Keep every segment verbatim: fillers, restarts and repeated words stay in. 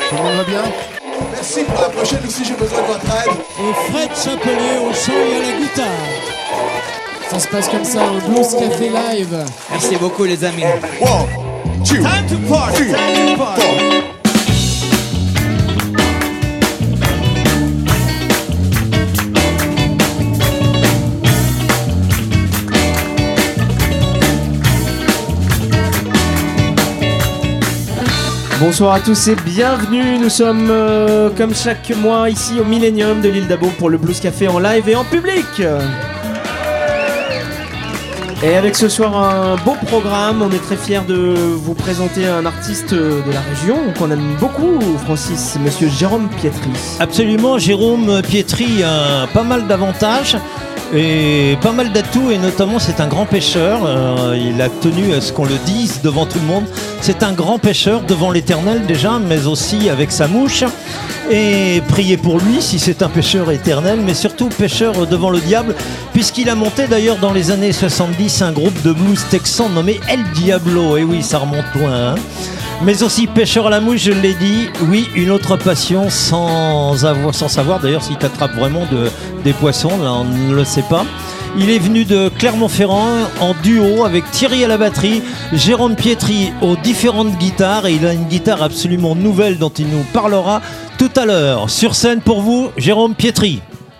Tout le monde va bien? Merci pour la prochaine aussi, j'ai besoin de votre aide. Et Fred Chapelier au chant et à la guitare. Ça se passe comme ça, un Blues Café live. Merci beaucoup les amis. One, two, Time to party, three, time to party. four. Bonsoir à tous et bienvenue, nous sommes euh, comme chaque mois ici au Millennium de l'île d'Abo pour le Blues Café en live et en public. Et avec ce soir un beau programme, on est très fiers de vous présenter un artiste de la région qu'on aime beaucoup, Francis, monsieur Jérôme Pietri. Absolument, Jérôme Pietri a pas mal d'avantages et pas mal d'atouts, et notamment c'est un grand pêcheur. Euh, il a tenu à ce qu'on le dise devant tout le monde. C'est un grand pêcheur devant l'Éternel déjà, mais aussi avec sa mouche. Et priez pour lui si c'est un pêcheur éternel, mais surtout pêcheur devant le diable, puisqu'il a monté d'ailleurs dans les années soixante-dix un groupe de blues texan nommé El Diablo. Et oui, ça remonte loin, hein. Mais aussi pêcheur à la mouche, je l'ai dit. Oui, une autre passion sans, avoir, sans savoir d'ailleurs s'il t'attrape vraiment de, des poissons, là on ne le sait pas. Il est venu de Clermont-Ferrand en duo avec Thierry à la batterie, Jérôme Pietri aux différentes guitares, et il a une guitare absolument nouvelle dont il nous parlera tout à l'heure. Sur scène pour vous, Jérôme Pietri.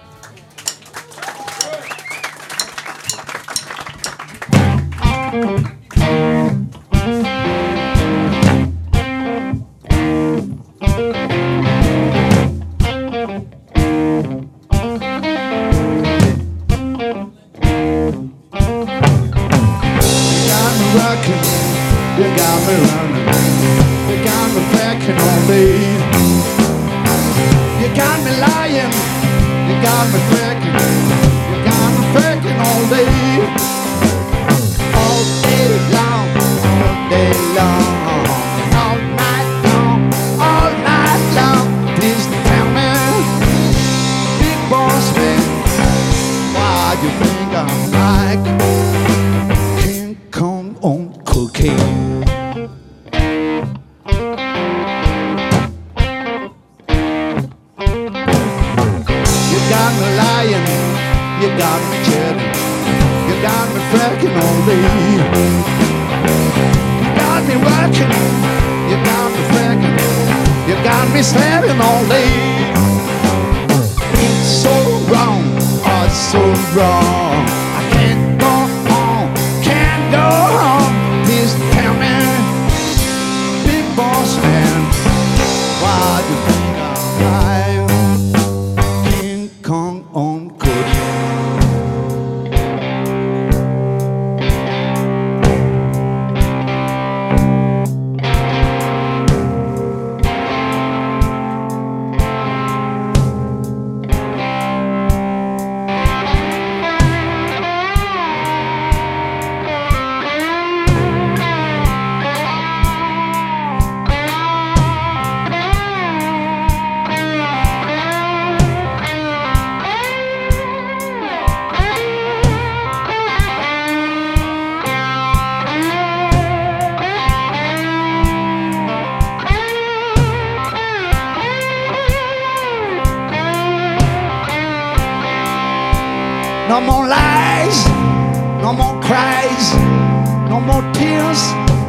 No more lies, no more cries, no more tears,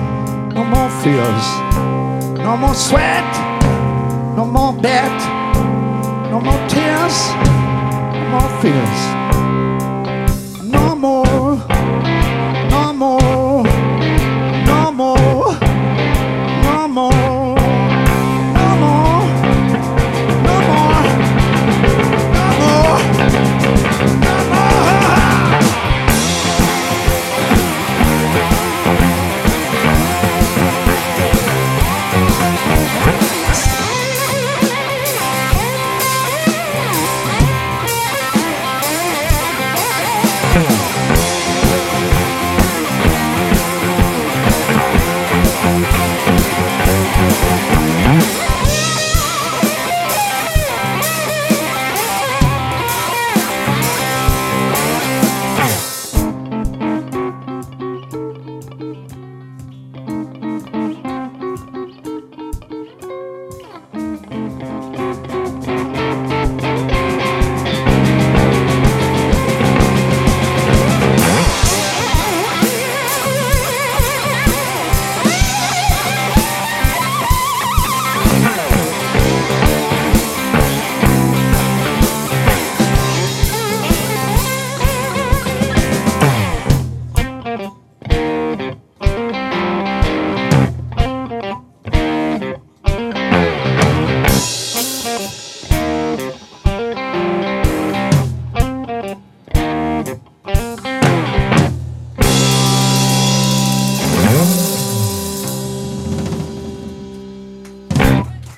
no more fears, no more sweat, no more debt, no more tears, no more fears, no more, no more, no more, no more.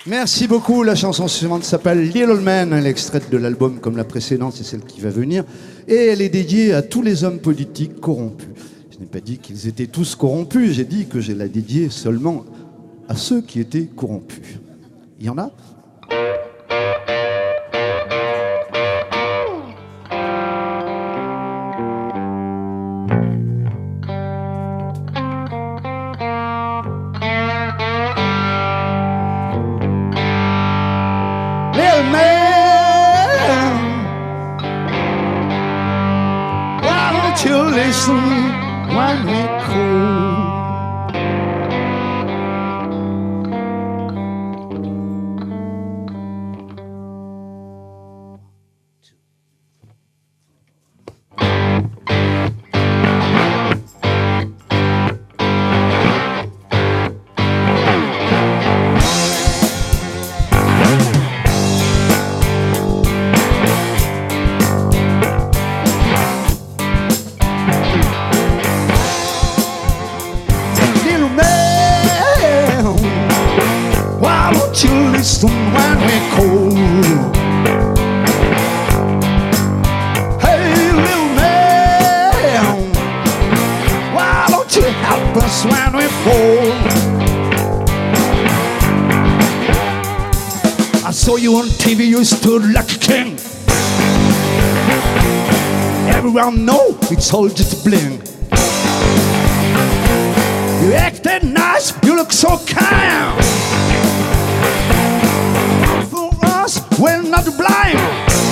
Merci beaucoup. La chanson suivante s'appelle Little Man. Elle est extraite de l'album comme la précédente, c'est celle qui va venir. Et elle est dédiée à tous les hommes politiques corrompus. Je n'ai pas dit qu'ils étaient tous corrompus, j'ai dit que je la dédiée seulement à ceux qui étaient corrompus. Il y en a ? When we cool. When we're cold. Hey, little man, why don't you help us when we fall? I saw you on T V, you stood like a king. Everyone know it's all just a bling. You acted nice, you look so kind. We're not blind.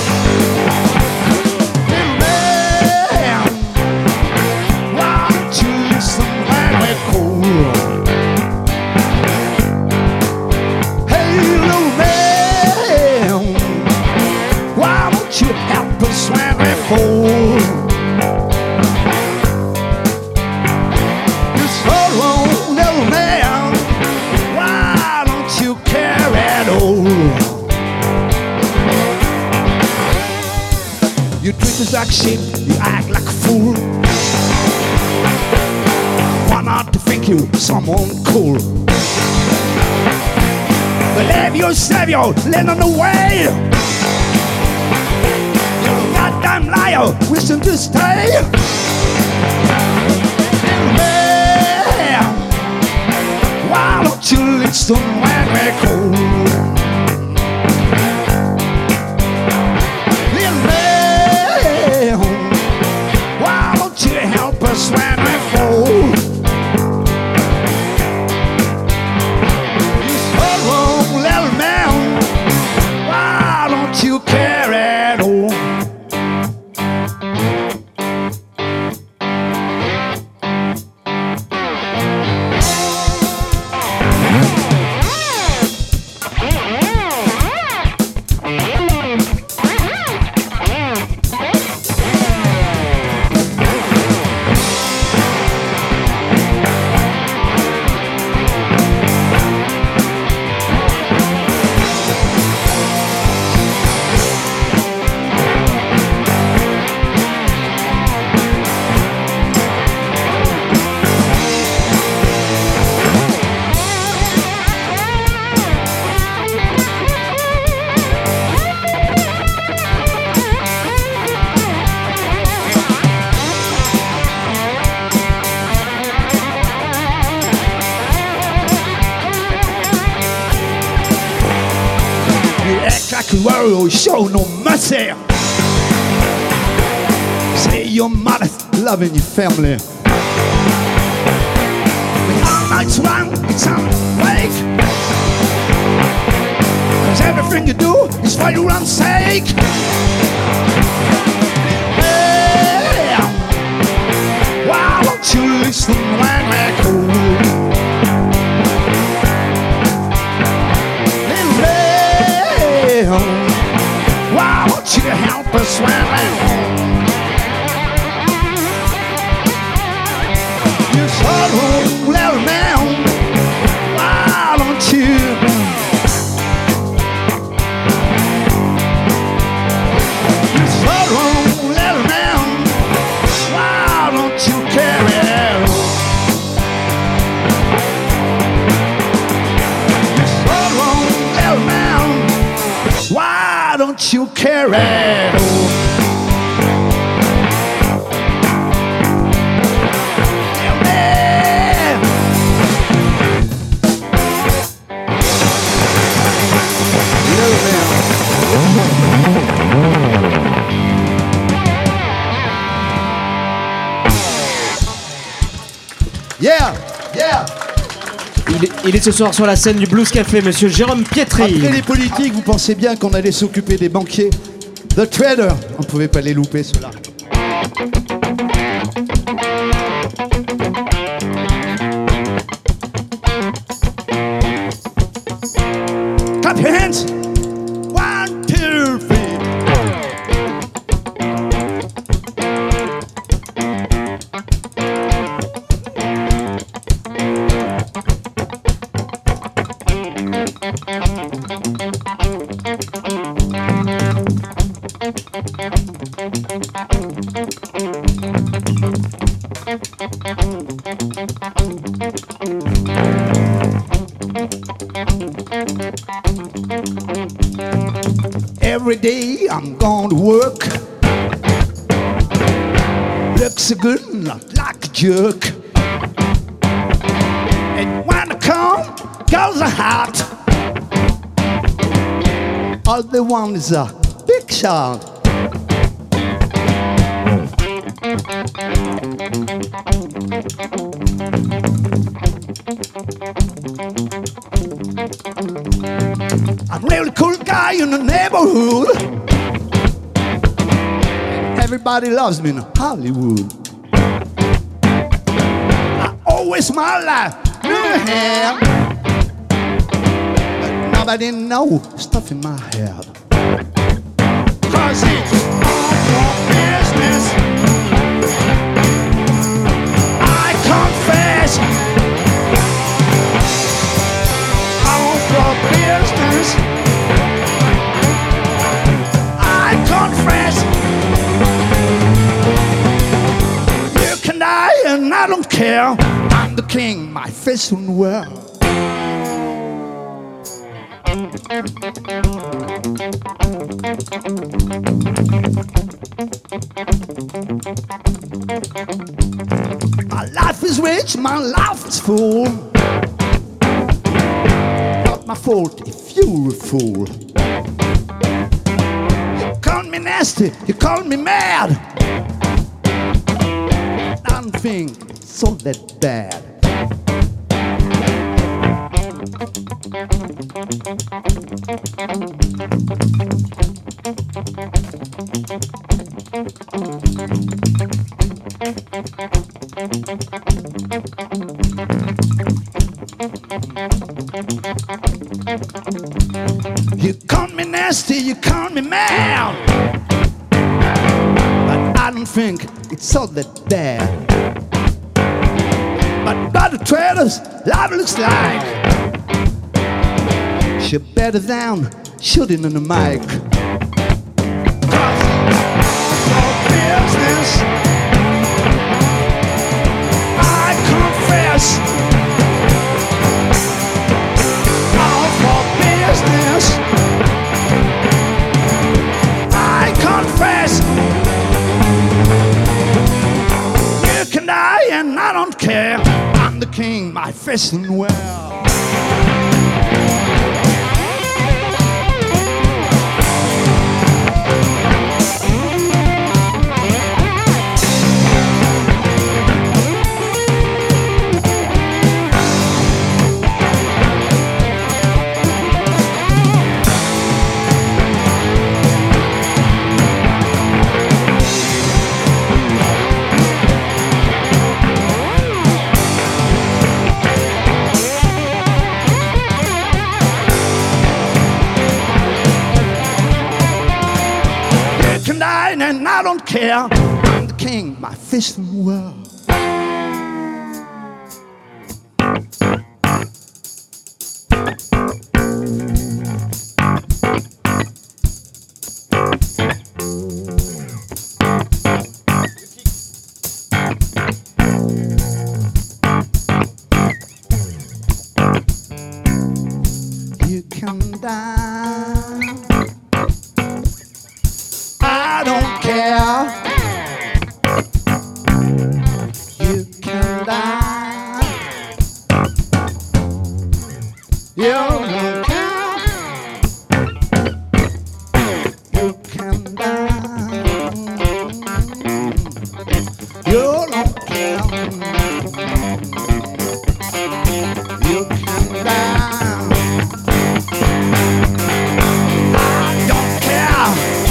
Little man, why don't you listen when we're cold? Hey, little man, why don't you help us when we're cold? You're so wrong, little man, why don't you care at all? You treat us like sheep, you act like a fool. Why not to think you someone cool? Believe yourself, you're lean on the way. You're a goddamn liar, wishing to stay. Man, why don't you listen when we're cold? Why don't you help us when we fall? You so wrong, little man. Why don't you care at all? Warrior, show no mercy. Say your mother loving your family. But all night's wrong, it's sounds fake. Cause everything you do is for your own sake. Yeah. Why don't you listen when we're cool? Why won't you help us when we're home? You so wrong, little man. Why don't you? care at all. Yeah, yeah. Il est, il est ce soir sur la scène du Blues Café, monsieur Jérôme Pietri. Après les politiques, vous pensez bien qu'on allait s'occuper des banquiers. The Trader, on ne pouvait pas les louper, ceux-là. Clap your hands. One, two, three. Every day I'm going to work. Looks so good, not like a jerk. And when I come, goes a hat. All they want is a big shot. I'm a really cool guy in the neighborhood. Everybody loves me in Hollywood. I always smile like new hair, but nobody knows stuff in my head. Cause it's all for business. I confess. All for business. I confess. You can die and I don't care. I'm the king, my face in the world. My life is rich, my life is full. Not my fault if you're a fool. You call me nasty, you call me mad. I don't think it's all that bad. You call me nasty, you call me mad, but I don't think it's all that bad. But by the traders, life looks like she better than shooting in the mic. For business, I confess. All for business, I confess. You can die and I don't care. I'm the king, my face in well. And I don't care. I'm the king, my fist in the world. You can die care. You can die. You don't care. You can die. You don't care. You can die. I don't care.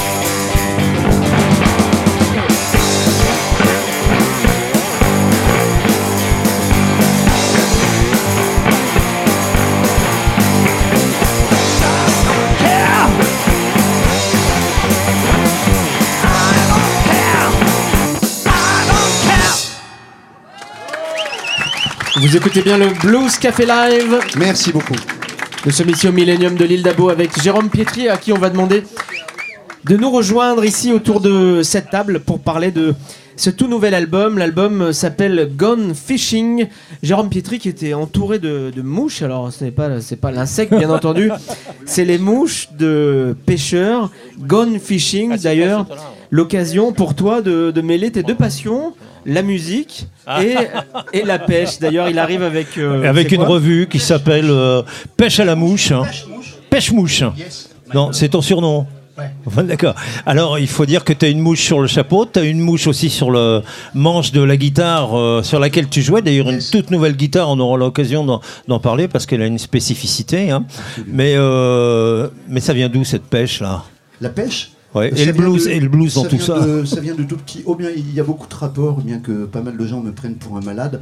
Vous écoutez bien le Blues Café Live Merci beaucoup. de ce mission Millennium de l'île d'Abo avec Jérôme Pietri, à qui on va demander de nous rejoindre ici autour de cette table pour parler de ce tout nouvel album. L'album s'appelle Gone Fishing. Jérôme Pietri qui était entouré de, de mouches. Alors ce n'est pas, c'est pas l'insecte bien entendu, c'est les mouches de pêcheurs. Gone Fishing, ah, d'ailleurs, l'occasion pour toi de, de mêler tes deux passions, la musique et, et la pêche. D'ailleurs, il arrive avec... Euh, avec une quoi revue qui s'appelle euh, Pêche à la mouche. Pêche-mouche. Yes. Non, c'est ton surnom. Ouais. Enfin, d'accord. Alors, il faut dire que tu as une mouche sur le chapeau, tu as une mouche aussi sur le manche de la guitare euh, sur laquelle tu jouais. D'ailleurs, une toute nouvelle guitare, on aura l'occasion d'en, d'en parler parce qu'elle a une spécificité. Hein. Mais, euh, mais ça vient d'où cette pêche-là ? La pêche. Ouais. Ça Et, le blues, de, et le blues dans ça tout vient ça. de, ça vient de tout petit. Oh bien, il y a beaucoup de rapports, bien que pas mal de gens me prennent pour un malade.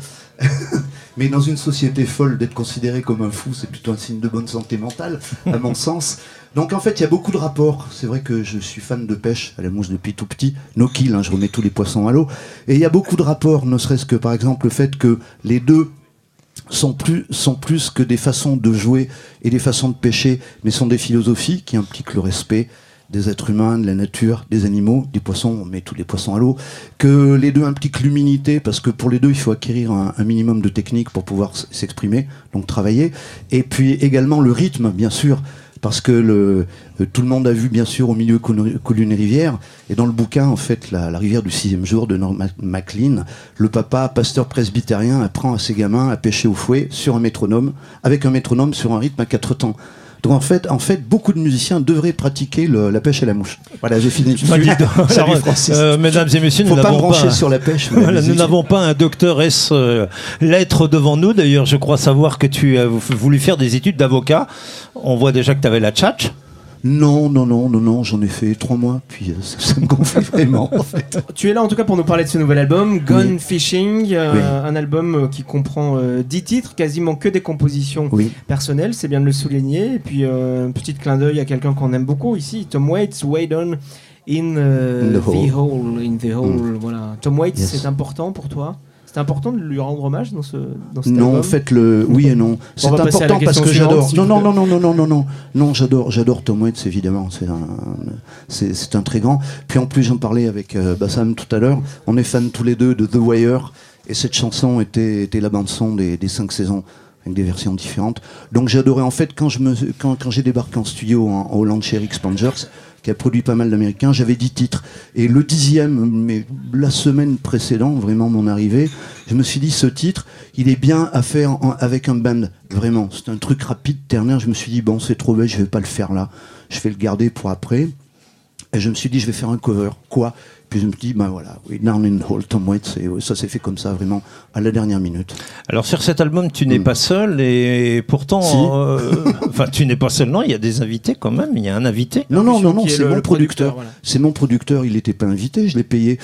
Mais dans une société folle, d'être considéré comme un fou, c'est plutôt un signe de bonne santé mentale, à mon sens. Donc en fait, il y a beaucoup de rapports. C'est vrai que je suis fan de pêche à la mouche depuis tout petit. No kill, hein, je remets tous les poissons à l'eau. Et il y a beaucoup de rapports, ne serait-ce que par exemple le fait que les deux sont plus, sont plus que des façons de jouer et des façons de pêcher, mais sont des philosophies qui impliquent le respect des êtres humains, de la nature, des animaux, des poissons, on met tous les poissons à l'eau, que les deux impliquent l'humilité, parce que pour les deux, il faut acquérir un, un minimum de technique pour pouvoir s'exprimer, donc travailler, et puis également le rythme, bien sûr, parce que le, euh, tout le monde a vu, bien sûr, au milieu coule une rivière, et dans le bouquin, en fait, la, la rivière du sixième jour de Norman Maclean, le papa, pasteur presbytérien, apprend à ses gamins à pêcher au fouet sur un métronome, avec un métronome sur un rythme à quatre temps. Donc en fait, en fait, beaucoup de musiciens devraient pratiquer le, la pêche à la mouche. Voilà, j'ai fini. Salut Alors, Francis. Euh, mesdames et messieurs, Faut nous pas me n'avons brancher pas, sur la pêche. voilà, nous n'avons pas un docteur S euh, lettres devant nous. D'ailleurs, je crois savoir que tu as voulu faire des études d'avocat. On voit déjà que tu avais la tchatch. Non, non, non, non, non, j'en ai fait trois mois, puis euh, ça, ça me gonflait vraiment, en fait. Tu es là en tout cas pour nous parler de ce nouvel album, Gone Oui. Fishing, euh, Oui. un album euh, qui comprend euh, dix titres, quasiment que des compositions Oui. personnelles, c'est bien de le souligner. Et puis euh, un petit clin d'œil à quelqu'un qu'on aime beaucoup ici, Tom Waits, Wade On in, euh, In the the Hole. Hole, in the Hole, voilà. Tom Waits, Yes. c'est important pour toi ? C'est important de lui rendre hommage dans ce dans cet Non, album. en fait, le oui et non. C'est va passer à la important parce question que suivante, j'adore. s'il Non, vous non, plaît. non, non, non, non, non, non, j'adore, j'adore Tom Waits évidemment. C'est un, c'est, c'est un très grand. Puis en plus, j'en parlais avec euh, Bassam tout à l'heure. On est fans tous les deux de The Wire et cette chanson était, était la bande son des, des cinq saisons avec des versions différentes. Donc j'adorais. En fait, quand je me, quand, quand j'ai débarqué en studio en, en Hollande chez Rick Spangers, qui a produit pas mal d'Américains, j'avais dix titres. Et le dixième, mais la semaine précédente, vraiment mon arrivée, je me suis dit, ce titre, il est bien à faire en, avec un band, vraiment. C'est un truc rapide, ternaire. Je me suis dit, bon, c'est trop bête, je vais pas le faire là. Je vais le garder pour après. Et je me suis dit, je vais faire un cover. Quoi ? Puis je me dis, ben voilà, oui, Down in the Hole, Tom Waits, et ça s'est fait comme ça, vraiment, à la dernière minute. Alors sur cet album, tu n'es Mm. pas seul et pourtant, Si. euh, enfin, tu n'es pas seul. Non, il y a des invités quand même. Il y a un invité. Non, non, non, non, Qui est c'est le- mon le producteur. producteur, voilà. C'est mon producteur, il n'était pas invité, je l'ai payé.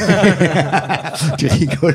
Tu rigoles.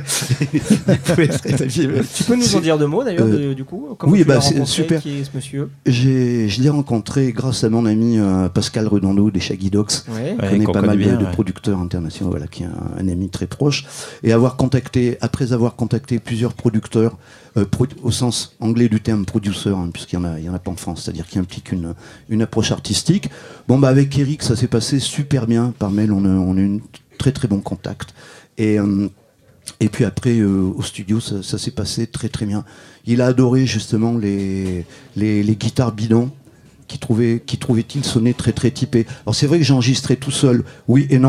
Tu peux nous en C'est- dire deux mots d'ailleurs, euh, de- du coup comment oui, tu bah, l'as c'est rencontré, super. Qui est ce monsieur ? J'ai, je l'ai rencontré grâce à mon ami euh, Pascal Redondo des Shaggy Dogs. Ouais. Ouais, Je connais qu'on pas connaît mal de, bien, de ouais. producteurs internationaux, voilà, qui est un, un ami très proche. Et avoir contacté, après avoir contacté plusieurs producteurs, euh, pro- au sens anglais du terme producer, hein, puisqu'il n'y en a, il y en a pas en France, c'est-à-dire qui implique une, une approche artistique. Bon, bah, avec Eric, ça s'est passé super bien. Par mail, on a, on a eu un très très bon contact. Et, euh, et puis après, euh, au studio, ça, ça s'est passé très très bien. Il a adoré justement les, les, les guitares bidons qui trouvait, qui trouvait-il sonner très très typé. Alors c'est vrai que j'ai enregistré tout seul, oui et non.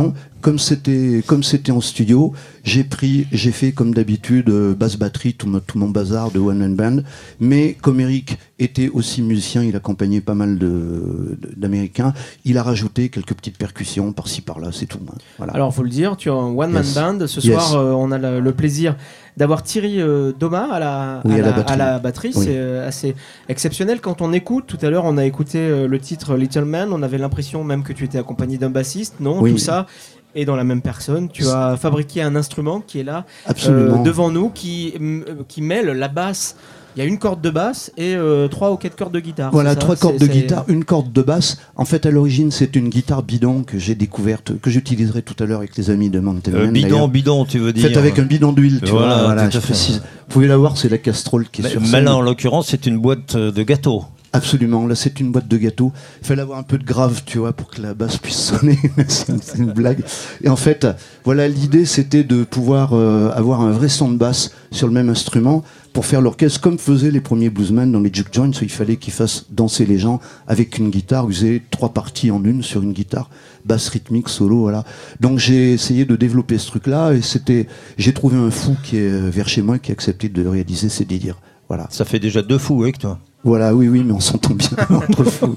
comme c'était comme c'était en studio, j'ai pris, j'ai fait comme d'habitude euh, basse batterie, tout, mon- tout mon bazar de one man band. Mais comme Eric était aussi musicien, il accompagnait pas mal de, de- d'Américains. Il a rajouté quelques petites percussions par-ci par-là, c'est tout. hein. Voilà. Alors, faut le dire, tu as un one-man Yes. band. Ce Yes. soir, euh, on a le, le plaisir d'avoir Thierry euh, Doma à la, Oui, à à la la- batterie. à la batterie. Oui. C'est euh, assez exceptionnel. Quand on écoute, tout à l'heure, on a écouté euh, le titre Little Man. On avait l'impression même que tu étais accompagné d'un bassiste. Non, Oui. tout ça est dans la même personne. Tu as fabriqué un instrument qui est là, Absolument. euh, devant nous, qui, m- euh, qui mêle la basse. Il y a une corde de basse et euh, trois ou quatre cordes de guitare. Voilà, c'est ça trois cordes C'est- de c'est- guitare, une corde de basse. En fait, à l'origine, c'est une guitare bidon que j'ai découverte, que j'utiliserai tout à l'heure avec les amis de Mountain Euh, Man, bidon, d'ailleurs. bidon, tu veux dire. Faite avec un bidon d'huile, tu Voilà, vois. Voilà, tout à je fait. précise. Vous pouvez la voir, c'est la casserole qui est Mais, sur mais scène. là, en l'occurrence, c'est une boîte de gâteaux. Absolument, là c'est une boîte de gâteaux. Il fallait avoir un peu de grave, tu vois, pour que la basse puisse sonner. c'est, une, c'est une blague. Et en fait, voilà, l'idée c'était de pouvoir euh, avoir un vrai son de basse sur le même instrument pour faire l'orchestre comme faisaient les premiers bluesmen dans les juke joints, où il fallait qu'ils fassent danser les gens avec une guitare, où ils faisaient trois parties en une sur une guitare, basse rythmique, solo, voilà. Donc j'ai essayé de développer ce truc-là et c'était, j'ai trouvé un fou qui est euh, vers chez moi qui a accepté de réaliser ses délires. Voilà. Ça fait déjà deux fous avec toi. Voilà, oui, oui, mais on s'entend bien entre fous.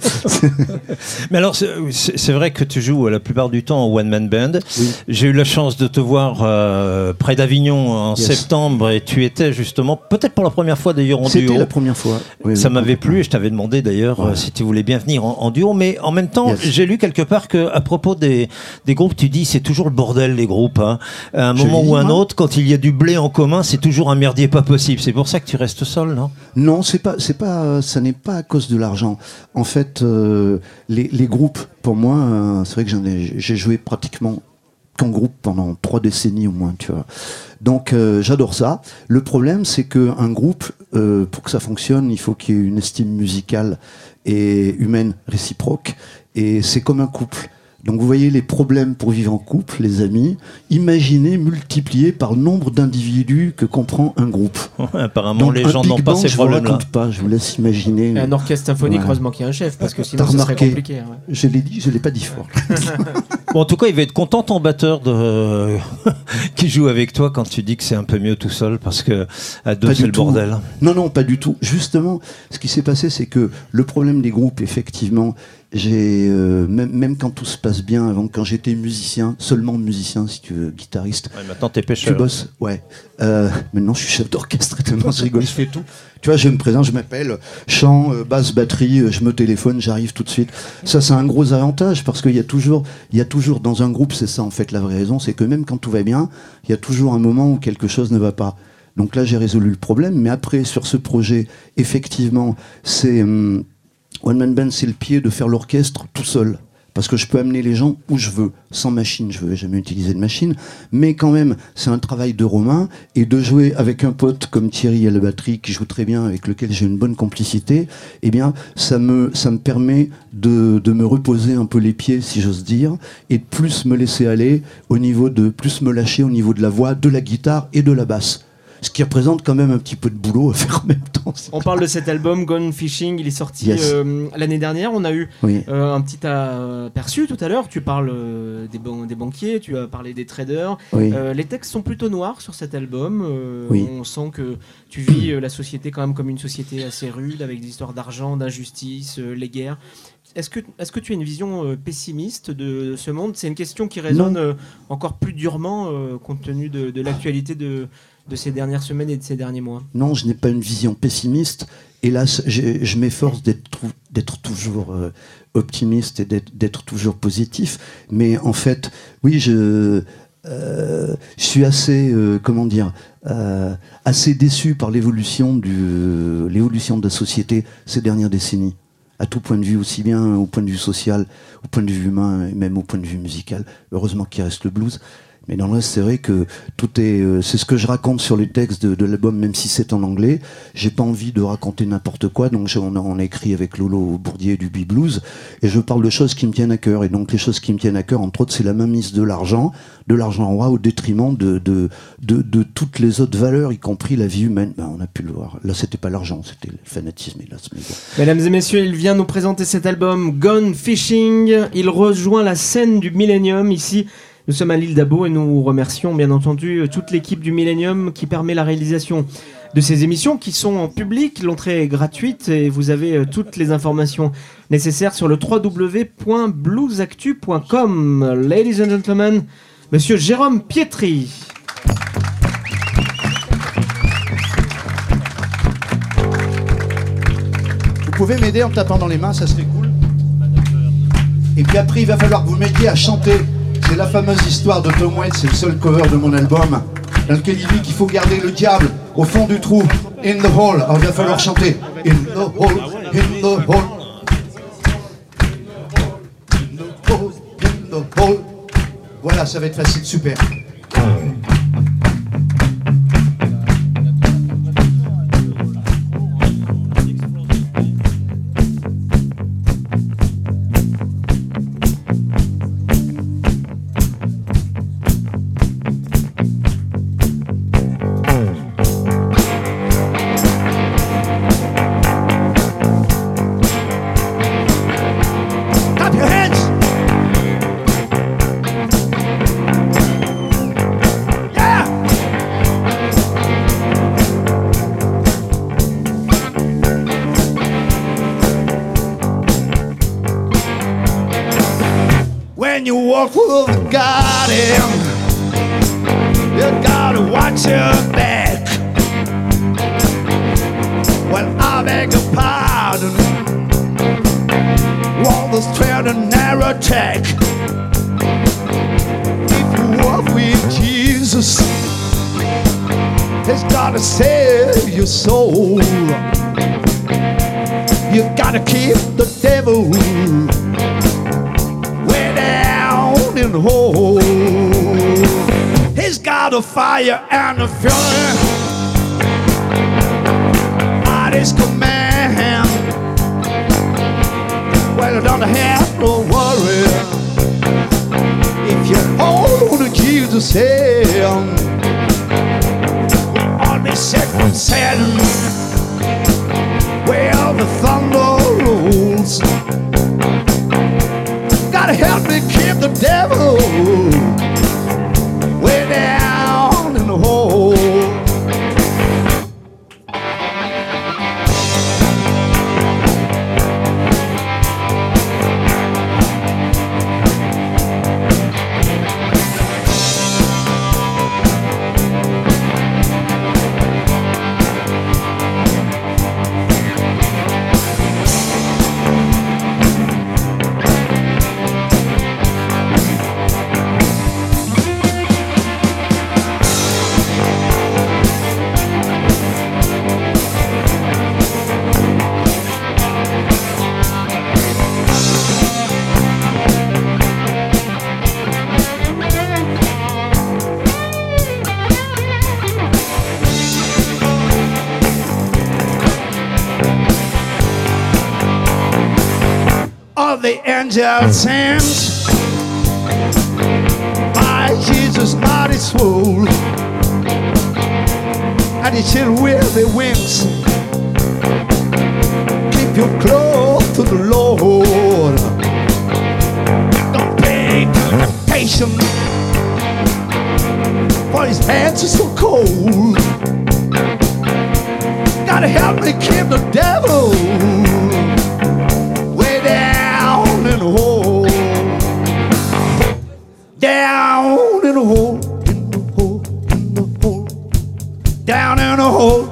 Mais alors, c'est c'est- c'est vrai que tu joues la plupart du temps en one-man band. Oui. J'ai eu la chance de te voir euh, près d'Avignon en Yes. septembre et tu étais justement, peut-être pour la première fois d'ailleurs en C'était duo. la première fois. Oui, Ça oui, m'avait complètement. plu et je t'avais demandé d'ailleurs Ouais. euh, si tu voulais bien venir en, en duo. Mais en même temps, Yes. j'ai lu quelque part que à propos des, des groupes, tu dis c'est toujours le bordel les groupes. Hein. À un Je moment l'ai ou dit, un moi. autre, quand il y a du blé en commun, c'est toujours un merdier pas possible. C'est pour ça que tu restes seul, non? Non, c'est pas, c'est pas, ça n'est pas à cause de l'argent. En fait, euh, les, les groupes, pour moi, euh, c'est vrai que j'en ai, j'ai joué pratiquement qu'en groupe pendant trois décennies au moins, tu vois. Donc euh, j'adore ça. Le problème, c'est que un groupe, euh, pour que ça fonctionne, il faut qu'il y ait une estime musicale et humaine réciproque. Et c'est comme un couple. Donc vous voyez les problèmes pour vivre en couple, les amis, imaginez multipliés par le nombre d'individus que comprend un groupe. Apparemment, Donc les un gens big n'ont pas band, ces je vous problèmes-là. raconte pas, je vous laisse imaginer. Et un orchestre symphonique, Voilà. heureusement qu'il y a un chef, parce que sinon T'as ça serait remarqué. compliqué. ouais. Je l'ai dit, je l'ai pas dit fort. Bon, en tout cas, il va être content ton batteur de... qui joue avec toi quand tu dis que c'est un peu mieux tout seul parce que à deux Pas c'est du le tout. bordel. Non, non, pas du tout. Justement, ce qui s'est passé, c'est que le problème des groupes, effectivement, j'ai euh, même, même quand tout se passe bien, avant quand j'étais musicien, seulement musicien, si tu veux, guitariste. Ouais, maintenant t'es Tu pêcheur. bosses, ouais. Euh, maintenant, je suis chef d'orchestre. Non, je rigole, je fais tout. Tu vois, je me présente, je m'appelle chant, euh, basse, batterie, euh, je me téléphone, j'arrive tout de suite. Ça, c'est un gros avantage parce qu'il y a toujours, il y a toujours dans un groupe, c'est ça en fait la vraie raison, c'est que même quand tout va bien, il y a toujours un moment où quelque chose ne va pas. Donc là, j'ai résolu le problème. Mais après, sur ce projet, effectivement, c'est hum, One Man Band, c'est le pied de faire l'orchestre tout seul. Parce que je peux amener les gens où je veux, sans machine, je ne veux jamais utiliser de machine, mais quand même, c'est un travail de Romain, et de jouer avec un pote comme Thierry à la batterie, qui joue très bien, avec lequel j'ai une bonne complicité, eh bien, ça me, ça me permet de, de me reposer un peu les pieds, si j'ose dire, et de plus me laisser aller, au niveau de, plus me lâcher au niveau de la voix, de la guitare et de la basse. Ce qui représente quand même un petit peu de boulot à faire en même temps. On parle de cet album Gone Fishing, il est sorti Yes. euh, l'année dernière. On a eu Oui. euh, un petit aperçu tout à l'heure. Tu parles euh, des, ban- des banquiers, tu as parlé des traders. Oui. Euh, les textes sont plutôt noirs sur cet album. Euh, Oui. On sent que tu vis euh, la société quand même comme une société assez rude, avec des histoires d'argent, d'injustice, euh, les guerres. Est-ce que, est-ce que tu as une vision euh, pessimiste de ce monde? C'est une question qui résonne euh, encore plus durement euh, compte tenu de, de l'actualité de, de ces dernières semaines et de ces derniers mois. Non, je n'ai pas une vision pessimiste. Hélas, j'ai- je m'efforce d'être trou- d'être toujours euh, optimiste et d'être d'être toujours positif. Mais en fait, oui, je, euh, je suis assez, euh, comment dire, euh, assez déçu par l'évolution du, euh, l'évolution de la société ces dernières décennies. À tout point de vue, aussi bien au point de vue social, au point de vue humain, et même au point de vue musical. Heureusement qu'il reste le blues. Mais dans le reste, c'est vrai que tout est, euh, c'est ce que je raconte sur les textes de, de l'album, même si c'est en anglais. J'ai pas envie de raconter n'importe quoi, donc j'ai- on a, on a écrit avec Lolo Bourdier du B-Blues, et je parle de choses qui me tiennent à cœur. Et donc les choses qui me tiennent à cœur, entre autres, c'est la mainmise de l'argent, de l'argent roi, au détriment de, de, de, de toutes les autres valeurs, y compris la vie humaine. Ben, on a pu le voir. Là, c'était pas l'argent, c'était le fanatisme, hélas. Mais bon. Mesdames et messieurs, il vient nous présenter cet album Gone Fishing. Il rejoint la scène du Millennium ici Nous sommes à l'île d'Abo et nous remercions bien entendu toute l'équipe du Millennium qui permet la réalisation de ces émissions qui sont en public. L'entrée est gratuite et vous avez toutes les informations nécessaires sur le w w w point blues actu point com. Ladies and gentlemen, Monsieur Jérôme Pietri. Vous pouvez m'aider en tapant dans les mains, ça serait cool. Et puis après, il va falloir que vous m'aidiez à chanter. C'est la fameuse histoire de Tom Waits, c'est le seul cover de mon album, dans lequel il dit qu'il faut garder le diable au fond du trou. In the hole. Alors il va falloir chanter. In the hole, in the hole. In the hole, in the hole. Voilà, ça va être facile, super. When you walk through the garden, you gotta watch your back. Well, I beg your pardon, walk the straight and narrow track. If you walk with Jesus, He's gotta save your soul. You gotta keep the devil in the hole. He's got a fire and a fury at his command. Well, you don't have to worry if you hold on to Jesus' hand. We'll all be safe from Satan. Well, the thunder rolls. Gotta help me keep the devil way down in the hole. The angel sings by Jesus' mighty soul, and he shall with the wings keep you close to the Lord. Don't pay temptation, for his hands are so cold. Gotta help me keep the devil way down in the hole. Down in the hole, in the hole, in the hole. Down in the hole.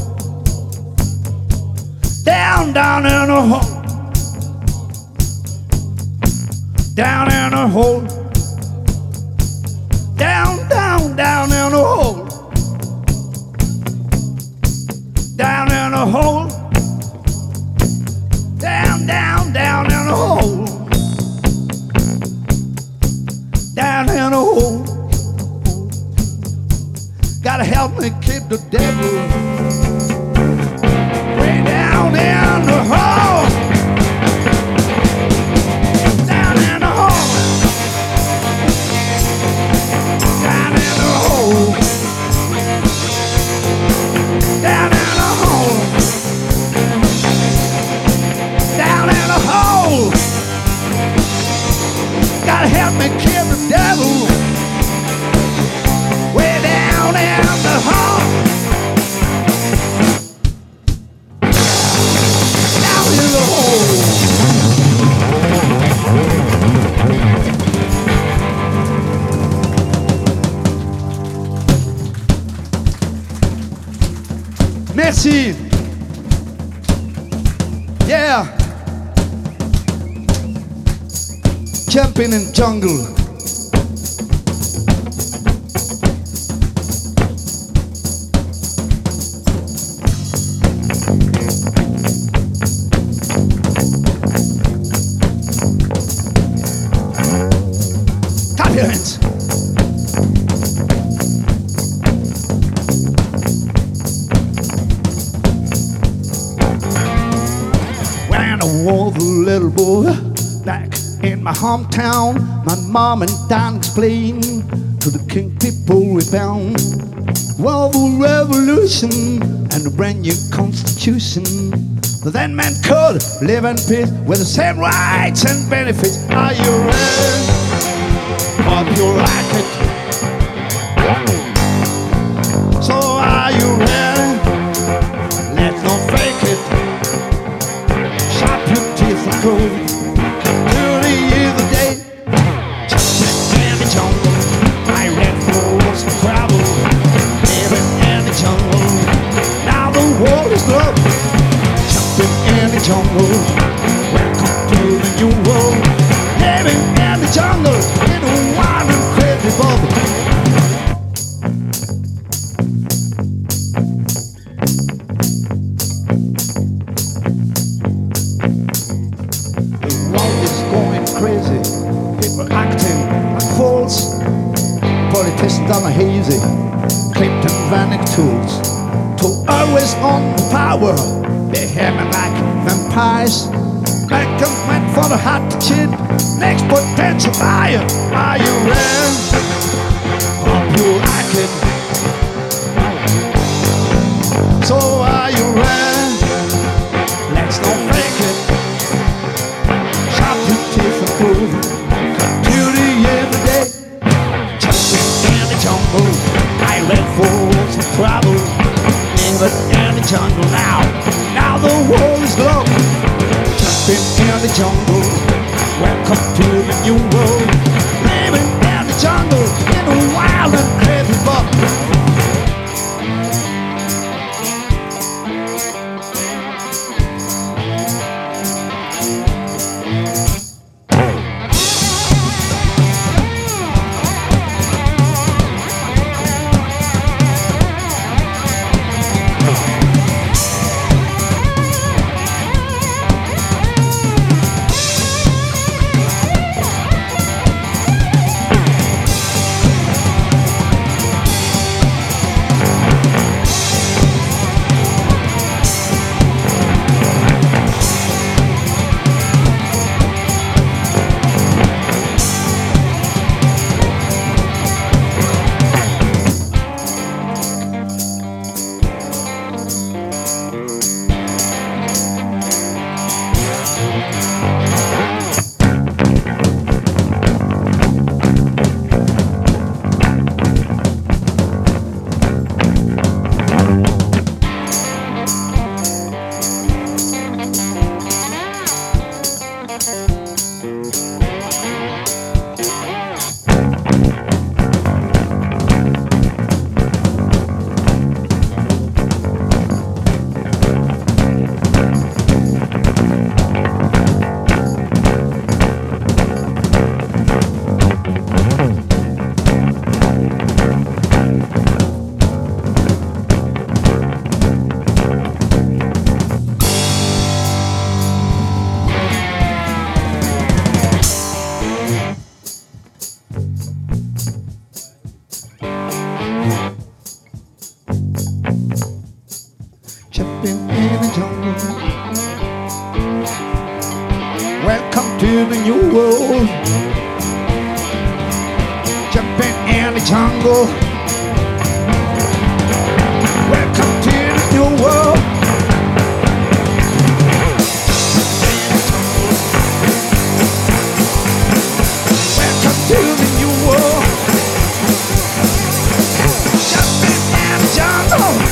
Down, down in the hole. Down in the hole. Down, down, down in the hole. Down in the hole. Down, down, down in the hole. Down in the hole. Gotta help me keep the devil way down in the hole. Down in the hole. Down in the hole. Down in the hole. Down in the hole. Gotta help me kill the devil Merci. Yeah. Camping in jungle. Clap your hands. When I was a little boy back in my hometown, my mom and dad explained to the king people we found. Well, the revolution and a brand new constitution. The then man could live in peace with the same rights and benefits. Are you ready? Hope you like it. So are you ready? Let's not fake it. Sharp your teeth and go to the other day. Just in the jungle, I ran for some travel. Living in the jungle, now the world is global. In the jungle, welcome to the new world. Living in the jungle, in a wild and crazy bubble. The world is going crazy. People acting like fools. Politicians are hazy. Clinton Vanek tools to always on power. Behaving like vampires. Make them wait for the hot to cheat. Next potential buyer. Are you ready? Hope you like it. So are you ready? Let's not fake it. Sharp your teeth and prove it. Beauty every day. Just in the jungle, I went for some trouble. Living in the jungle now. Now the world is global. Jumping in the jungle. Welcome to the new world. Living in the jungle in a wild and crazy bubble. Welcome to the new world. Jumping in the jungle. Welcome to the new world. Welcome to the new world. Jumping in the jungle.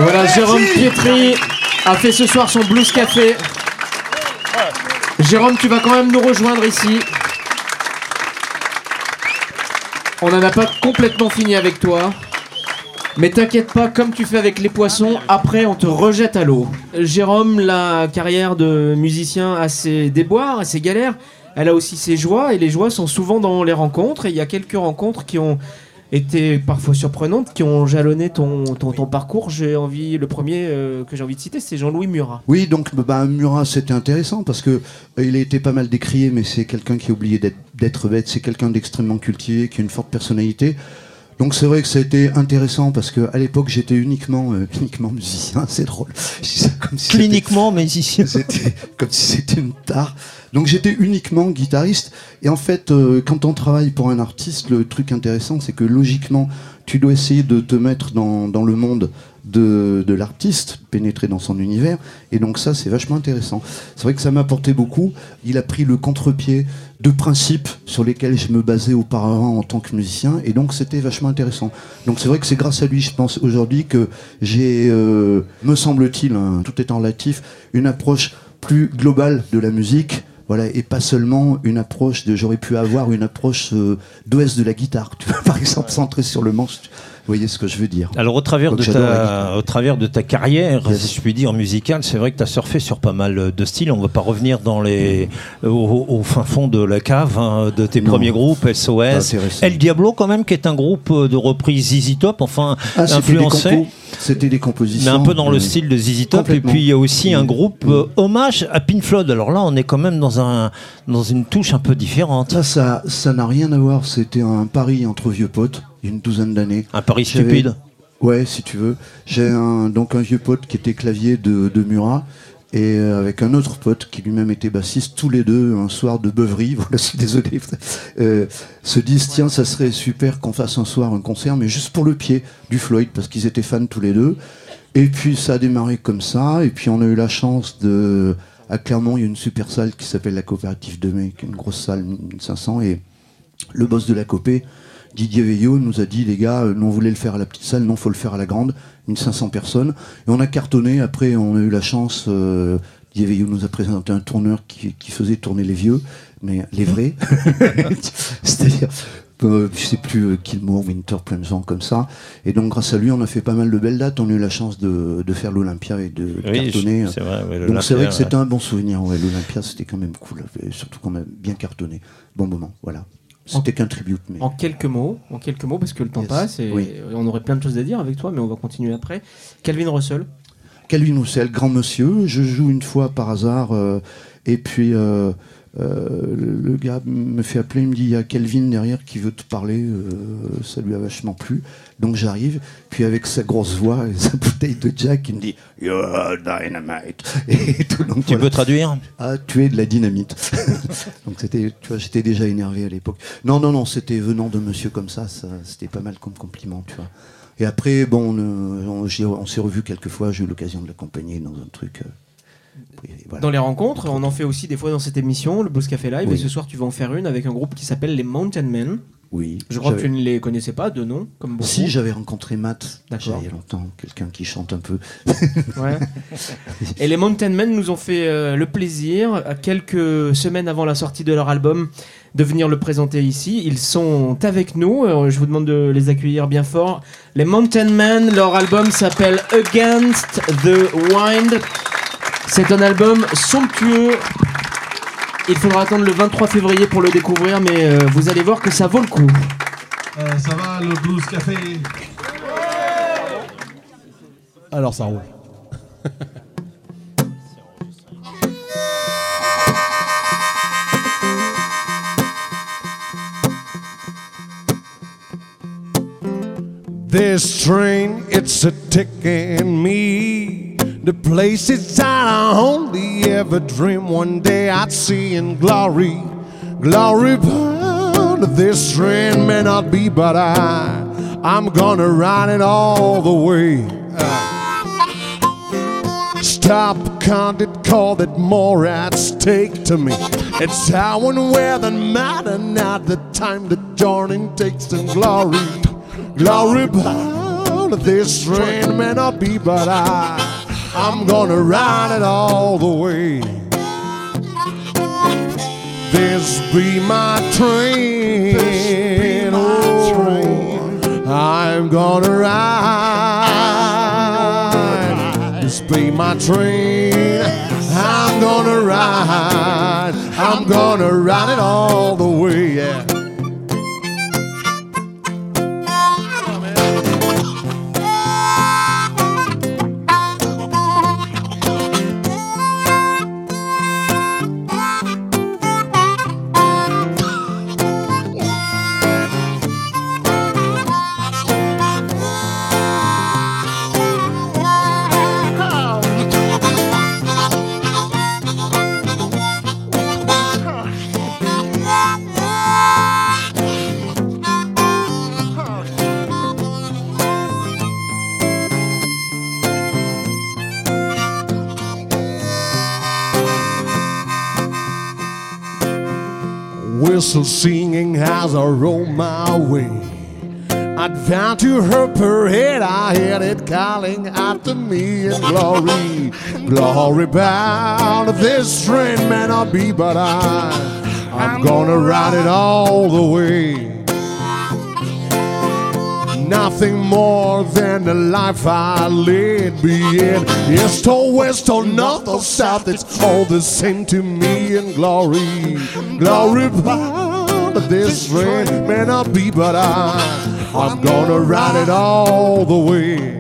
Voilà, Jérôme Pietri a fait ce soir son Blues Café. Jérôme, tu vas quand même nous rejoindre ici. On n'en a pas complètement fini avec toi. Mais t'inquiète pas, comme tu fais avec les poissons, après on te rejette à l'eau. Jérôme, la carrière de musicien a ses déboires, a ses galères. Elle a aussi ses joies, et les joies sont souvent dans les rencontres. Et il y a quelques rencontres qui ont été parfois surprenantes, qui ont jalonné ton, ton, ton parcours. J'ai envie, le premier euh, que j'ai envie de citer, c'est Jean-Louis Murat. Oui, donc bah, Murat, c'était intéressant parce que euh, il a été pas mal décrié, mais c'est quelqu'un qui a oublié d'être, d'être bête. C'est quelqu'un d'extrêmement cultivé, qui a une forte personnalité. Donc c'est vrai que ça a été intéressant parce que à l'époque j'étais uniquement euh, uniquement musicien, c'est drôle. Je dis ça comme si cliniquement musicien. C'était comme si c'était une tare. Donc j'étais uniquement guitariste et en fait euh, quand on travaille pour un artiste, le truc intéressant c'est que logiquement tu dois essayer de te mettre dans dans le monde de de l'artiste, pénétrer dans son univers et donc ça c'est vachement intéressant. C'est vrai que ça m'a apporté beaucoup. Il a pris le contre-pied de principes sur lesquels je me basais auparavant en tant que musicien et donc c'était vachement intéressant. Donc c'est vrai que c'est grâce à lui, je pense aujourd'hui que j'ai, euh, me semble-t-il, hein, tout étant relatif, une approche plus globale de la musique. Voilà, et pas seulement une approche de, j'aurais pu avoir une approche euh, d'ouest de la guitare, tu vois, par exemple, centrée sur le manche. Vous voyez ce que je veux dire. Alors au travers, Donc, de ta, au travers de ta carrière, yes. si je puis dire, musicale, c'est vrai que tu as surfé sur pas mal de styles. On ne va pas revenir dans les, au, au fin fond de la cave hein, de tes non. premiers groupes, S O S. El Diablo quand même, qui est un groupe de reprise Z Z Top, enfin ah, influencé. C'était des, compos, c'était des compositions. Mais un peu dans euh, le style de Z Z Top. Et puis il y a aussi un groupe euh, hommage à Pink Floyd. Alors là, on est quand même dans, un, dans une touche un peu différente. Ça, ça, ça n'a rien à voir. C'était un pari entre vieux potes. Une douzaine d'années. Un pari stupide. Ouais, si tu veux. J'ai un, donc un vieux pote qui était clavier de, de Murat et euh, avec un autre pote qui lui-même était bassiste, tous les deux un soir de beuverie. Voilà, je suis désolé. Euh, se disent tiens, ça serait super qu'on fasse un soir un concert, mais juste pour le pied du Floyd parce qu'ils étaient fans tous les deux. Et puis ça a démarré comme ça. Et puis on a eu la chance de à Clermont, il y a une super salle qui s'appelle la Coopérative de Mai, qui est une grosse salle, mille cinq cents, et le boss de la Copé, Didier Veillot, nous a dit les gars, euh, non, on voulait le faire à la petite salle, non, faut le faire à la grande, mille cinq cents personnes. Et on a cartonné. Après, on a eu la chance. Euh, Didier Veillot nous a présenté un tourneur qui, qui faisait tourner les vieux, mais les vrais. C'est-à-dire, euh, je sais plus, euh, Kilmour, Winter, plein de gens comme ça. Et donc, grâce à lui, on a fait pas mal de belles dates. On a eu la chance de, de faire l'Olympia et de, de oui, cartonner. C'est vrai, ouais, donc, c'est vrai que ouais. c'était un bon souvenir. Ouais, L'Olympia, c'était quand même cool. Surtout qu'on a bien cartonné. Bon moment, voilà. C'était qu'un tribute. Mais... En quelques mots, en quelques mots, parce que le temps yes. passe et oui. on aurait plein de choses à dire avec toi, mais on va continuer après. Calvin Russell. Calvin Russell, grand monsieur. Je joue une fois par hasard, euh, et puis euh, euh, le, le gars me fait appeler, il me dit il y a Calvin derrière qui veut te parler. Euh, ça lui a vachement plu. Donc j'arrive, puis avec sa grosse voix et sa bouteille de Jack, il me dit You're dynamite. Et tout, donc, tu voilà. peux traduire Ah, tu es de la dynamite. Donc c'était, tu vois, j'étais déjà énervé à l'époque. Non, non, non, c'était venant de monsieur comme ça, ça c'était pas mal comme compliment, tu vois. Et après, bon, on, on, on s'est revus quelques fois, j'ai eu l'occasion de l'accompagner dans un truc. Euh, Voilà. Dans les rencontres, on en fait aussi des fois dans cette émission, le Blues Café Live, oui. et ce soir tu vas en faire une avec un groupe qui s'appelle les Mountain Men. Oui. Je crois que tu ne les connaissais pas de nom, comme beaucoup. Si, j'avais rencontré Matt D'accord. il y a longtemps, quelqu'un qui chante un peu. Ouais. Et les Mountain Men nous ont fait euh, le plaisir, quelques semaines avant la sortie de leur album, de venir le présenter ici. Ils sont avec nous, euh, je vous demande de les accueillir bien fort. Les Mountain Men, leur album s'appelle Against the Wind. C'est un album somptueux. Il faudra attendre le vingt-trois février pour le découvrir, mais euh, vous allez voir que ça vaut le coup. Euh, ça va, le Blues Café? Alors ça roule. This train, it's a ticking me. The places I only ever dream one day I'd see in glory, glory bound. This train may not be, but I, I'm gonna ride it all the way. Uh, stop, count it, call it more at stake to me. It's how and where that matter, not the time the journey takes in glory, glory bound. bound. This train may not be, but I, I'm gonna ride it all the way. This be my train. Oh, I'm gonna ride. This be my train. I'm gonna ride. I'm gonna ride it all the way. Yeah. Whistle singing as I roll my way advance to her parade. I heard it calling after me in glory, glory bound. This train may not be, but I, I'm gonna ride it all the way. Nothing more than the life I lead, be it east or west or north or south, it's all the same to me in glory, glory bound. This train may not be, but I, I'm gonna ride it all the way.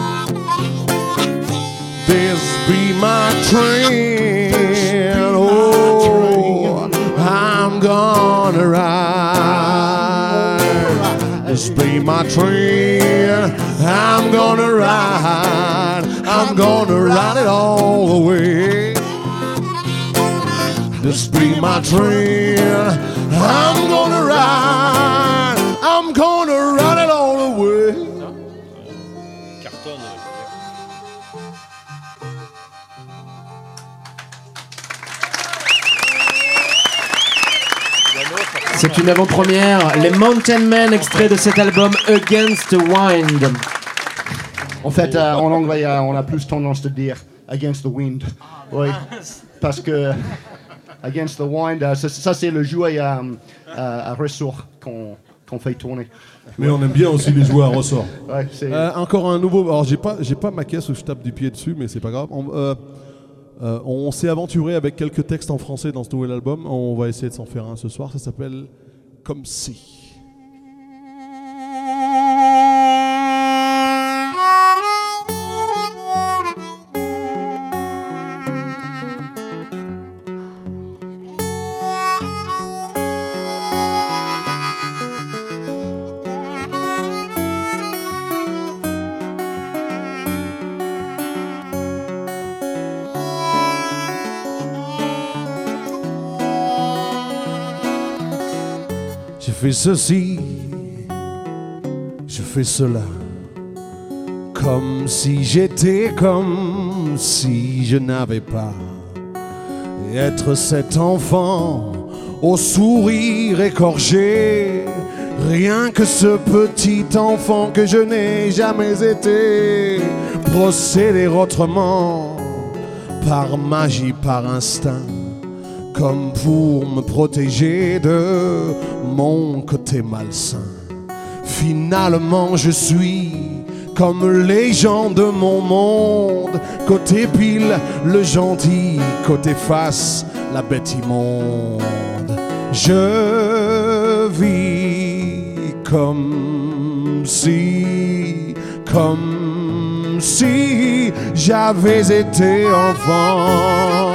This be my train, oh, I'm gonna ride. This be my train, I'm gonna ride, I'm gonna ride it all the way. This be my train, I'm gonna ride, I'm gonna ride it all the way. C'est une avant-première, les Mountain Men, extrait de cet album Against the Wind. En fait, euh, en anglais, euh, on a plus tendance de dire Against the Wind. Oui, parce que Against the Wind, euh, ça, ça c'est le jouet à, à, à ressort qu'on qu'on fait tourner. Mais on aime bien aussi les jouets à ressort. Ouais, c'est... Euh, encore un nouveau. Alors j'ai pas, j'ai pas ma caisse où je tape du pied dessus, mais c'est pas grave. On, euh, euh, on s'est aventuré avec quelques textes en français dans ce nouvel album. On va essayer de s'en faire un ce soir. Ça s'appelle Comme si. Je fais ceci, je fais cela, comme si j'étais, comme si je n'avais pas. Être cet enfant au sourire écorché, rien que ce petit enfant que je n'ai jamais été. Procéder autrement, par magie, par instinct, comme pour me protéger de mon côté malsain. Finalement je suis comme les gens de mon monde, côté pile le gentil, côté face la bête immonde. Je vis comme si, comme si j'avais été enfant.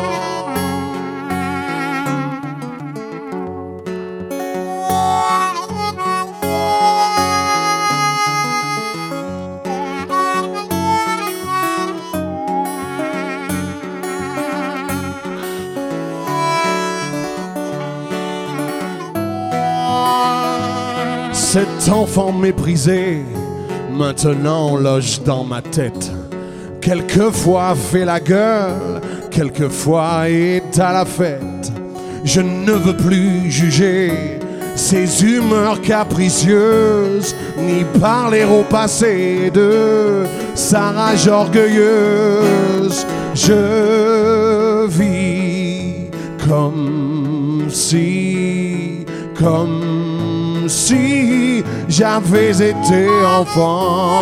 Cet enfant méprisé, maintenant loge dans ma tête. Quelquefois fait la gueule, quelquefois est à la fête. Je ne veux plus juger ses humeurs capricieuses, ni parler au passé de sa rage orgueilleuse. Je vis comme si, comme si j'avais été enfant.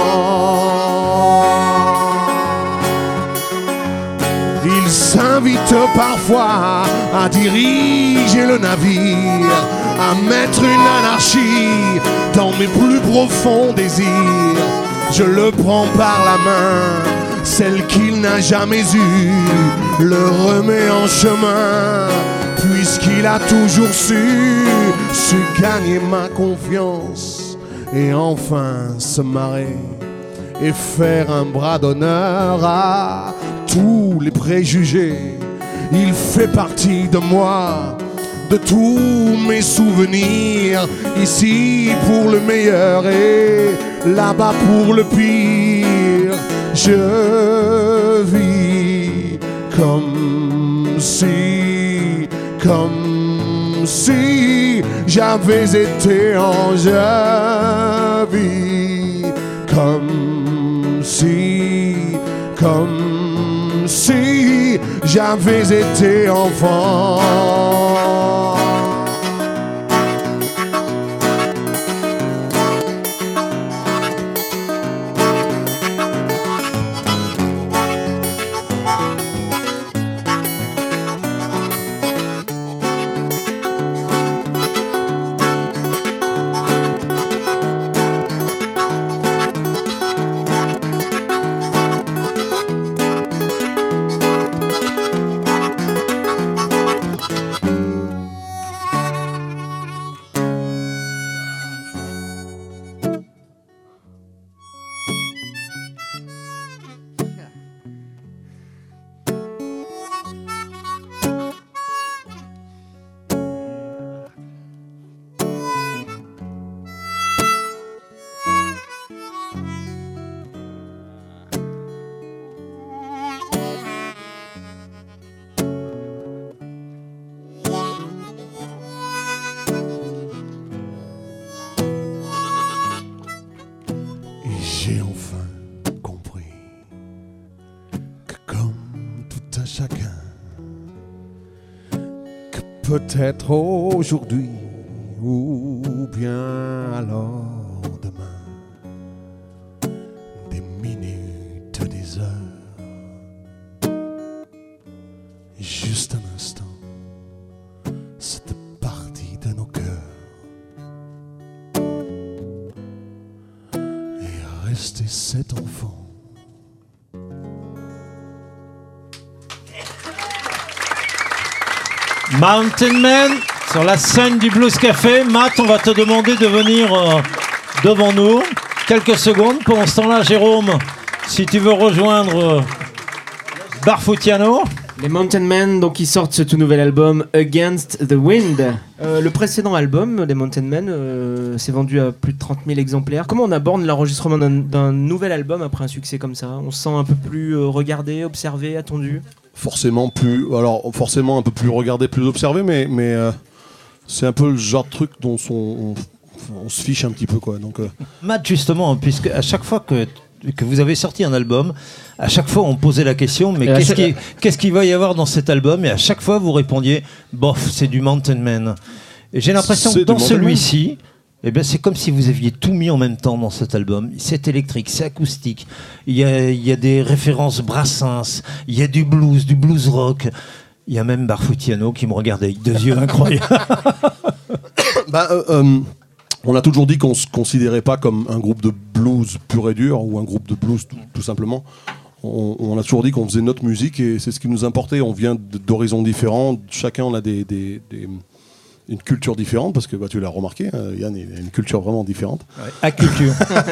Il s'invite parfois à diriger le navire, à mettre une anarchie dans mes plus profonds désirs. Je le prends par la main, celle qu'il n'a jamais eue, le remet en chemin, puisqu'il a toujours su, su gagner ma confiance et enfin se marrer et faire un bras d'honneur à tous les préjugés. Il fait partie de moi, de tous mes souvenirs, ici pour le meilleur et là-bas pour le pire. Je vis comme si, comme si j'avais été ange. Je vis comme si, comme si j'avais été enfant. J'ai enfin compris que comme tout un chacun, que peut-être aujourd'hui ou bien alors demain, des minutes, des heures, juste un instant, cette partie de nos cœurs est restée cet enfant. Mountain Man sur la scène du Blues Café. Matt, on va te demander de venir euh, devant nous quelques secondes. Pendant ce temps-là, Jérôme, si tu veux rejoindre euh, Barfoutiano. Les Mountain Men, donc, ils sortent ce tout nouvel album Against the Wind. Euh, le précédent album, les Mountain Men, euh, s'est vendu à plus de trente mille exemplaires. Comment on aborde l'enregistrement d'un, d'un nouvel album après un succès comme ça? On se sent un peu plus euh, regardé, observé, attendu? Forcément plus, alors forcément un peu plus regardé, plus observé, mais mais euh, c'est un peu le genre de truc dont on, on, on se fiche un petit peu, quoi. Donc euh... Matt, justement, puisque à chaque fois que que vous avez sorti un album, à chaque fois on posait la question, mais qu'est-ce chaque... qui qu'est-ce qu'il va y avoir dans cet album? Et à chaque fois vous répondiez, bof, c'est du Mountain Man. Et j'ai l'impression c'est que dans celui-ci, eh ben, c'est comme si vous aviez tout mis en même temps dans cet album. C'est électrique, c'est acoustique. Il y a, il y a des références Brassens, il y a du blues, du blues rock. Il y a même Barfoutiano qui me regardait avec deux yeux incroyables. bah, euh, euh, on a toujours dit qu'on ne se considérait pas comme un groupe de blues pur et dur ou un groupe de blues tout, tout simplement. On, on a toujours dit qu'on faisait notre musique et c'est ce qui nous importait. On vient d'horizons différents. Chacun on a des... des, des une culture différente, parce que bah, tu l'as remarqué, hein, Yann, il a une culture vraiment différente. Ouais, à culture.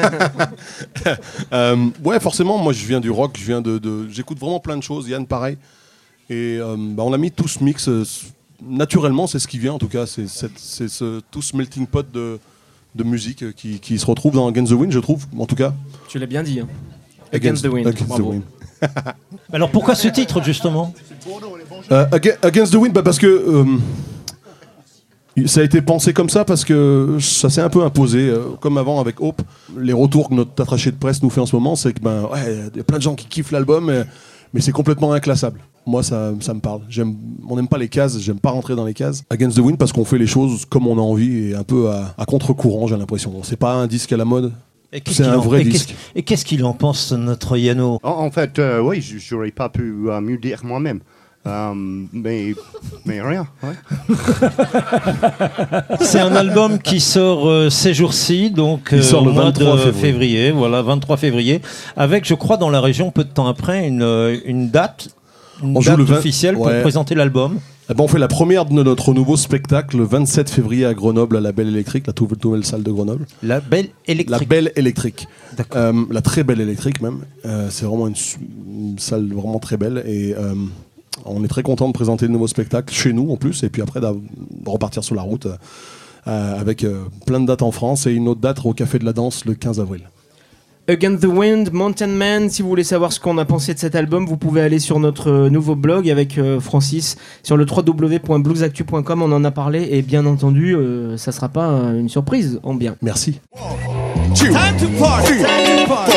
euh, ouais, forcément, moi je viens du rock, je viens de, de, j'écoute vraiment plein de choses, Yann pareil. Et euh, bah, on a mis tout ce mix, euh, naturellement, c'est ce qui vient en tout cas, c'est, c'est, c'est ce, tout ce melting pot de, de musique qui, qui se retrouve dans Against the Wind, je trouve, en tout cas. Tu l'as bien dit. Hein. Against, Against the Wind. Against the wind. Alors pourquoi ce titre justement? euh, Against the Wind, bah, parce que... Euh, Ça a été pensé comme ça parce que ça s'est un peu imposé, euh, comme avant avec Hope. Les retours que notre attaché de presse nous fait en ce moment, c'est que ben ouais, y a plein de gens qui kiffent l'album, mais, mais c'est complètement inclassable. Moi, ça, ça me parle. J'aime, on n'aime pas les cases, j'aime pas rentrer dans les cases. Against the Wind parce qu'on fait les choses comme on a envie et un peu à, à contre-courant, j'ai l'impression. C'est pas un disque à la mode. Et c'est un en, vrai et disque. Qu'est-ce, et qu'est-ce qu'il en pense, notre Yano? En, en fait, euh, oui, j'aurais pas pu euh, mieux dire moi-même. Euh, mais, mais rien. Ouais. C'est un album qui sort euh, ces jours-ci, donc euh, Il sort le au mois vingt-trois de février. février. Voilà, vingt-trois février, avec, je crois, dans la région, peu de temps après, une, euh, une date, une On joue date le vingt officielle pour ouais. présenter l'album. Eh ben, on fait la première de notre nouveau spectacle le vingt-sept février à Grenoble, à la Belle Électrique, la toute nouvelle salle de Grenoble. La Belle Électrique. La Belle Électrique. D'accord. Euh, la très belle électrique même. Euh, c'est vraiment une, une salle vraiment très belle et euh, on est très content de présenter le nouveau spectacle chez nous en plus et puis après de repartir sur la route euh, avec euh, plein de dates en France et une autre date au Café de la Danse le quinze avril. Against the Wind, Mountain Man. Si vous voulez savoir ce qu'on a pensé de cet album, vous pouvez aller sur notre euh, nouveau blog avec euh, Francis sur le w w w point bluesactu point com. On en a parlé et bien entendu, euh, ça sera pas euh, une surprise en bien. Merci. Time to party. Time to party.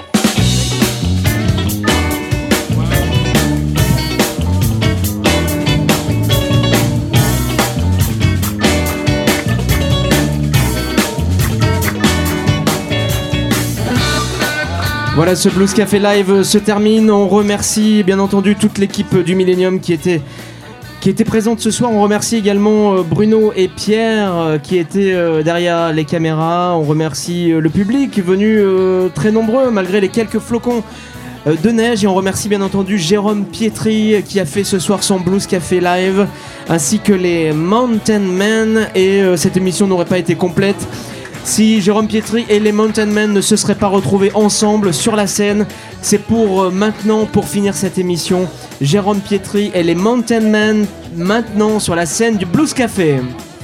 Voilà, ce Blues Café Live se termine. On remercie bien entendu toute l'équipe du Millennium qui était, qui était présente ce soir. On remercie également euh, Bruno et Pierre euh, qui étaient euh, derrière les caméras. On remercie euh, le public venu euh, très nombreux malgré les quelques flocons euh, de neige. Et on remercie bien entendu Jérôme Pietri qui a fait ce soir son Blues Café Live, ainsi que les Mountain Men. Et euh, cette émission n'aurait pas été complète si Jérôme Pietri et les Mountain Men ne se seraient pas retrouvés ensemble sur la scène. C'est pour euh, maintenant, pour finir cette émission, Jérôme Pietri et les Mountain Men maintenant sur la scène du Blues Café.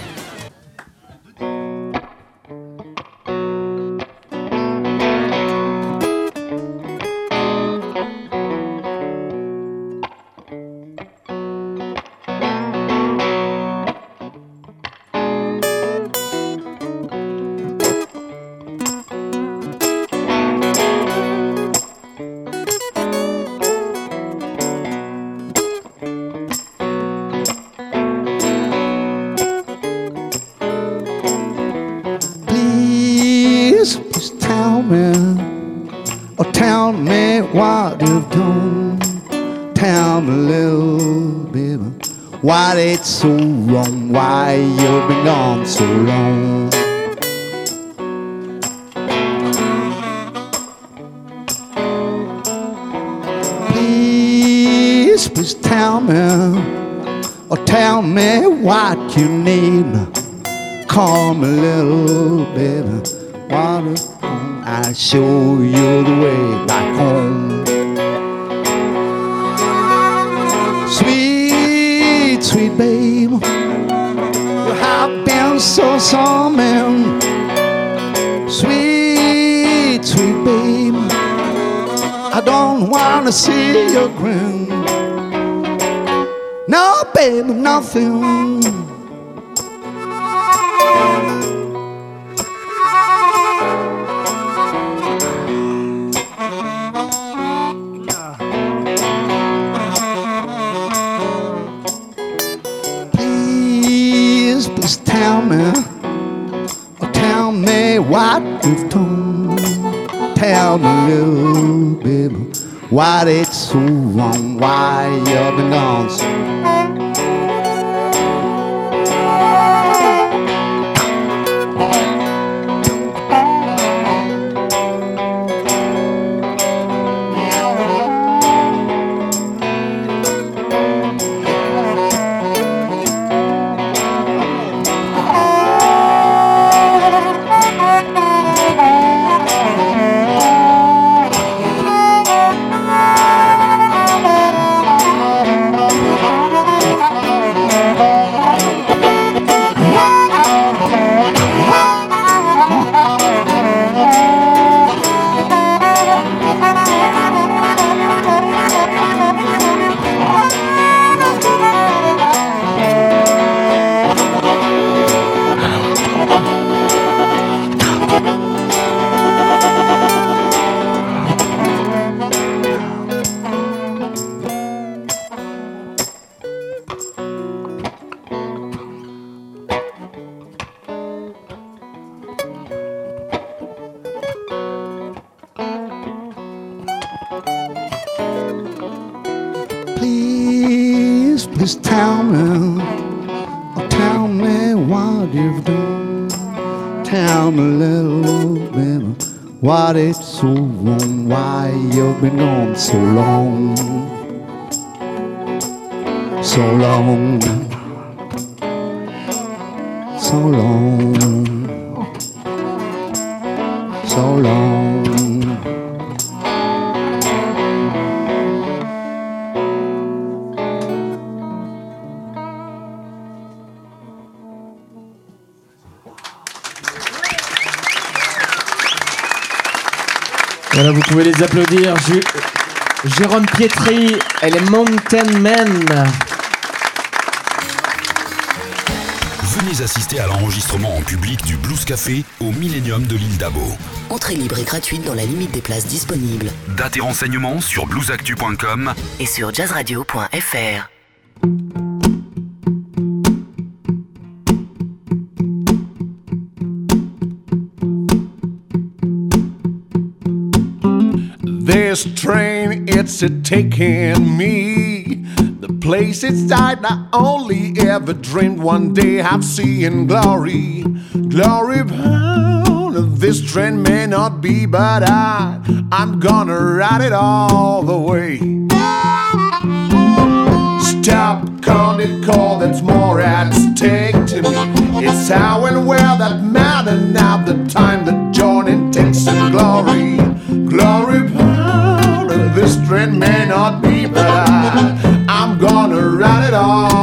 Please, please tell me, or tell me what you've done. Tell me, little baby, why it's so wrong, why you've been gone so long. Please, please tell me, or tell me what you need. Call me, little baby, water, I'll show you the way back home. Sweet, sweet babe, you have been so charming. Sweet, sweet babe, I don't wanna see you grin. No, baby, nothing. Please, please tell me, or tell me what you've done. Tell me, little baby, why it's so wrong, why you've been gone so long. Please tell me, oh, tell me what you've done. Tell me a little bit what it's so wrong, why you've been gone so long, so long, so long, so long. Voilà, vous pouvez les applaudir. Ju- Jérôme Pietri et les Mountain Men. Venez assister à l'enregistrement en public du Blues Café au Millennium de l'île d'Abo. Entrée libre et gratuite dans la limite des places disponibles. Dates et renseignements sur blues actu point com et sur jazz radio point f r. This train, it's a taking me. The place it's died, I only ever dreamed one day I've seen glory, glory bound. This train may not be, but I, I'm gonna ride it all the way. Stop, count it, call, that's more at stake to me. It's how and where that matter now, the time the journey takes some glory, glory bound. This train may not be, but I, I'm gonna ride it all